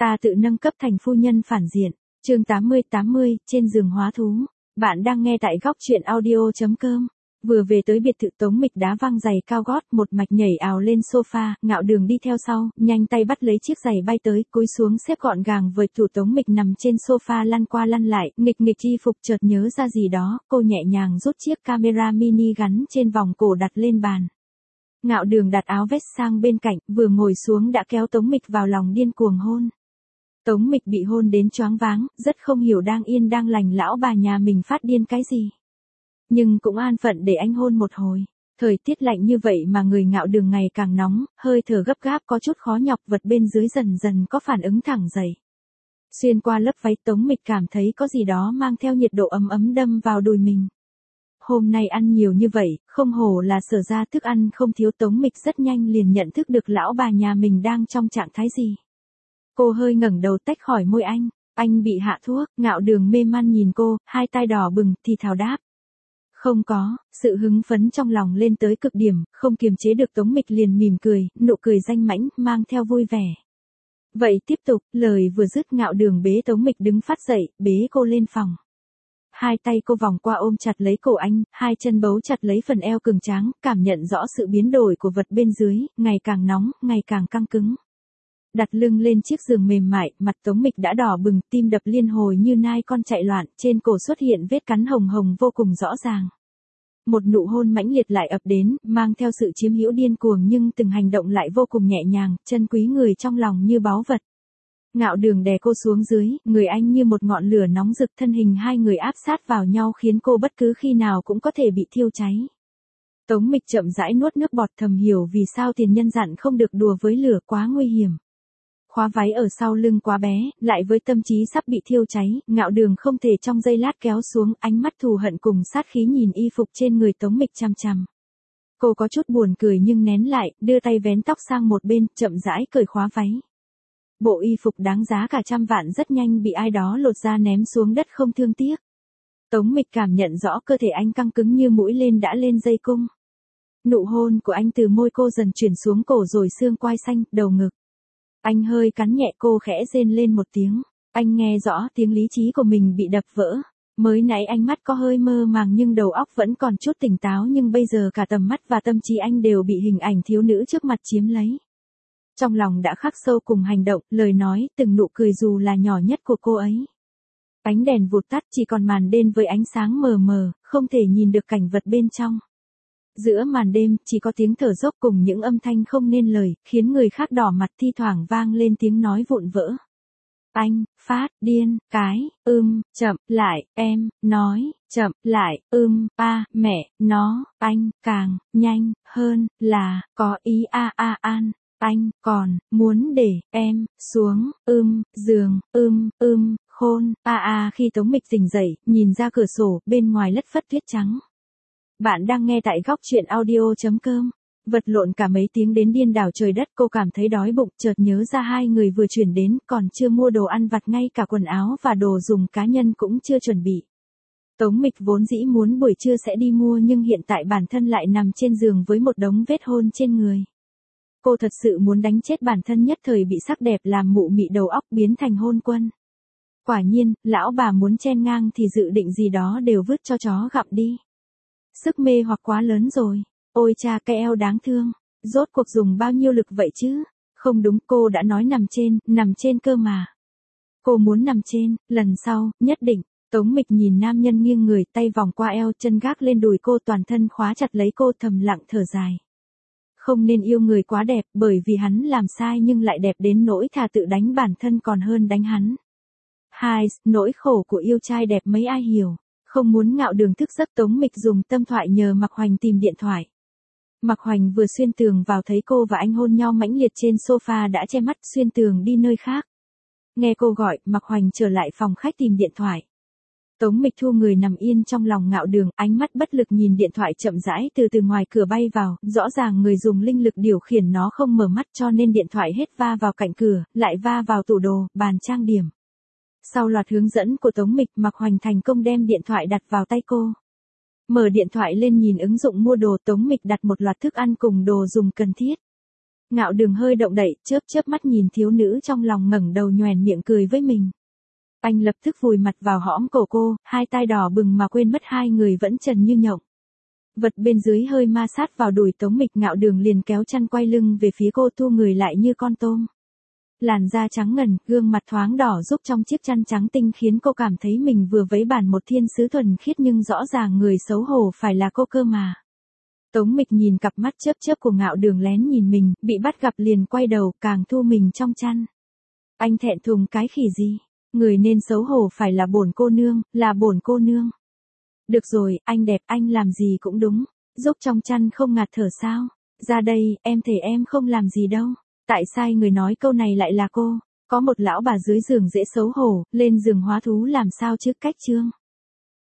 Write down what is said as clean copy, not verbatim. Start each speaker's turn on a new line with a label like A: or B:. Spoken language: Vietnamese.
A: Ta tự nâng cấp thành phu nhân phản diện. Chương 80, trên giường hóa thú. Bạn đang nghe tại góc truyện audio.com. Vừa về tới biệt thự, Tống Mịch đá văng giày cao gót, một mạch nhảy ào lên sofa, Ngạo Đường đi theo sau, nhanh tay bắt lấy chiếc giày bay tới, cúi xuống xếp gọn gàng với tủ. Tống Mịch nằm trên sofa lăn qua lăn lại, nghịch nghịch y phục, chợt nhớ ra gì đó, cô nhẹ nhàng rút chiếc camera mini gắn trên vòng cổ đặt lên bàn. Ngạo Đường đặt áo vest sang bên cạnh, vừa ngồi xuống đã kéo Tống Mịch vào lòng điên cuồng hôn. Tống Mịch bị hôn đến choáng váng, rất không hiểu đang yên đang lành lão bà nhà mình phát điên cái gì. Nhưng cũng an phận để anh hôn một hồi. Thời tiết lạnh như vậy mà người Ngạo Đường ngày càng nóng, hơi thở gấp gáp có chút khó nhọc, vật bên dưới dần dần có phản ứng thẳng dậy. Xuyên qua lớp váy, Tống Mịch cảm thấy có gì đó mang theo nhiệt độ ấm ấm đâm vào đùi mình. Hôm nay ăn nhiều như vậy, không hổ là Sở ra thức ăn không thiếu. Tống Mịch rất nhanh liền nhận thức được lão bà nhà mình đang trong trạng thái gì. Cô hơi ngẩng đầu tách khỏi môi anh bị hạ thuốc. Ngạo Đường mê man nhìn cô, hai tai đỏ bừng, thì thào đáp. Không có. Sự hứng phấn trong lòng lên tới cực điểm, không kiềm chế được, Tống Mịch liền mỉm cười, nụ cười danh mãnh, mang theo vui vẻ. Vậy tiếp tục. Lời vừa dứt, Ngạo Đường bế Tống Mịch đứng phát dậy, bế cô lên phòng. Hai tay cô vòng qua ôm chặt lấy cổ anh, hai chân bấu chặt lấy phần eo cường tráng, cảm nhận rõ sự biến đổi của vật bên dưới, ngày càng nóng, ngày càng căng cứng. Đặt lưng lên chiếc giường mềm mại, mặt Tống Mịch đã đỏ bừng, tim đập liên hồi như nai con chạy loạn, trên cổ xuất hiện vết cắn hồng hồng vô cùng rõ ràng. Một nụ hôn mãnh liệt lại ập đến, mang theo sự chiếm hữu điên cuồng, nhưng từng hành động lại vô cùng nhẹ nhàng, chân quý người trong lòng như báu vật. Ngạo Đường đè cô xuống dưới, người anh như một ngọn lửa nóng rực, thân hình hai người áp sát vào nhau khiến cô bất cứ khi nào cũng có thể bị thiêu cháy. Tống Mịch chậm rãi nuốt nước bọt, thầm hiểu vì sao tiền nhân dặn không được đùa với lửa, quá nguy hiểm. Khóa váy ở sau lưng quá bé, lại với tâm trí sắp bị thiêu cháy, Ngạo Đường không thể trong giây lát kéo xuống, ánh mắt thù hận cùng sát khí nhìn y phục trên người Tống Mịch chằm chằm. Cô có chút buồn cười nhưng nén lại, đưa tay vén tóc sang một bên, chậm rãi cởi khóa váy. Bộ y phục đáng giá cả trăm vạn rất nhanh bị ai đó lột ra ném xuống đất không thương tiếc. Tống Mịch cảm nhận rõ cơ thể anh căng cứng như mũi tên đã lên dây cung. Nụ hôn của anh từ môi cô dần chuyển xuống cổ rồi xương quai xanh, đầu ngực. Anh hơi cắn nhẹ cô, khẽ rên lên một tiếng. Anh nghe rõ tiếng lý trí của mình bị đập vỡ. Mới nãy ánh mắt có hơi mơ màng nhưng đầu óc vẫn còn chút tỉnh táo, nhưng bây giờ cả tầm mắt và tâm trí anh đều bị hình ảnh thiếu nữ trước mặt chiếm lấy. Trong lòng đã khắc sâu cùng hành động, lời nói, từng nụ cười dù là nhỏ nhất của cô ấy. Ánh đèn vụt tắt, chỉ còn màn đêm với ánh sáng mờ mờ, không thể nhìn được cảnh vật bên trong. Giữa màn đêm, chỉ có tiếng thở dốc cùng những âm thanh không nên lời, khiến người khác đỏ mặt, thi thoảng vang lên tiếng nói vụn vỡ. Anh, phát, điên, cái, chậm, lại, em, nói, chậm, lại, mẹ, nó, anh, càng, nhanh, hơn, là, có ý an, anh, còn, muốn để, em, xuống, giường, khôn, khi Tống Mịch tỉnh dậy, nhìn ra cửa sổ, bên ngoài lất phất tuyết trắng. Bạn đang nghe tại góc truyện audio.com. Vật lộn cả mấy tiếng đến điên đảo trời đất, cô cảm thấy đói bụng, chợt nhớ ra hai người vừa chuyển đến, còn chưa mua đồ ăn vặt, ngay cả quần áo và đồ dùng cá nhân cũng chưa chuẩn bị. Tống Mịch vốn dĩ muốn buổi trưa sẽ đi mua, nhưng hiện tại bản thân lại nằm trên giường với một đống vết hôn trên người. Cô thật sự muốn đánh chết bản thân, nhất thời bị sắc đẹp làm mụ mị đầu óc, biến thành hôn quân. Quả nhiên, lão bà muốn chen ngang thì dự định gì đó đều vứt cho chó gặm đi. Sức mê hoặc quá lớn rồi. Ôi cha, cái eo đáng thương. Rốt cuộc dùng bao nhiêu lực vậy chứ? Không đúng, cô đã nói nằm trên cơ mà. Cô muốn nằm trên, lần sau, nhất định. Tống Mịch nhìn nam nhân nghiêng người, tay vòng qua eo, chân gác lên đùi cô, toàn thân khóa chặt lấy cô, thầm lặng thở dài. Không nên yêu người quá đẹp, bởi vì hắn làm sai nhưng lại đẹp đến nỗi thà tự đánh bản thân còn hơn đánh hắn. Hai, nỗi khổ của yêu trai đẹp mấy ai hiểu. Không muốn Ngạo Đường thức giấc, Tống Mịch dùng tâm thoại nhờ Mạc Hoành tìm điện thoại. Mạc Hoành vừa xuyên tường vào thấy cô và anh hôn nhau mãnh liệt trên sofa đã che mắt, xuyên tường đi nơi khác. Nghe cô gọi, Mạc Hoành trở lại phòng khách tìm điện thoại. Tống Mịch thu người nằm yên trong lòng Ngạo Đường, ánh mắt bất lực nhìn điện thoại chậm rãi từ ngoài cửa bay vào, rõ ràng người dùng linh lực điều khiển nó không mở mắt cho nên điện thoại hết va vào cạnh cửa, lại va vào tủ đồ, bàn trang điểm. Sau loạt hướng dẫn của Tống Mịch, Mạc Hoành thành công đem điện thoại đặt vào tay cô. Mở điện thoại lên nhìn ứng dụng mua đồ, Tống Mịch đặt một loạt thức ăn cùng đồ dùng cần thiết. Ngạo Đường hơi động đậy, chớp chớp mắt nhìn thiếu nữ trong lòng ngẩng đầu nhoẻn miệng cười với mình. Anh lập tức vùi mặt vào hõm cổ cô, hai tai đỏ bừng mà quên mất hai người vẫn trần như nhộng. Vật bên dưới hơi ma sát vào đùi Tống Mịch, Ngạo Đường liền kéo chăn quay lưng về phía cô, thu người lại như con tôm. Làn da trắng ngần, gương mặt thoáng đỏ giúp trong chiếc chăn trắng tinh khiến cô cảm thấy mình vừa vấy bản một thiên sứ thuần khiết, nhưng rõ ràng người xấu hổ phải là cô cơ mà. Tống Mịch nhìn cặp mắt chớp chớp của Ngạo Đường lén nhìn mình, bị bắt gặp liền quay đầu, càng thu mình trong chăn. Anh thẹn thùng cái khỉ gì? Người nên xấu hổ phải là bổn cô nương, là bổn cô nương. Được rồi, anh đẹp, anh làm gì cũng đúng. Giúp trong chăn không ngạt thở sao? Ra đây, em thề em không làm gì đâu. Tại sai người nói câu này lại là cô? Có một lão bà dưới giường dễ xấu hổ, lên giường hóa thú làm sao chứ? Cách chương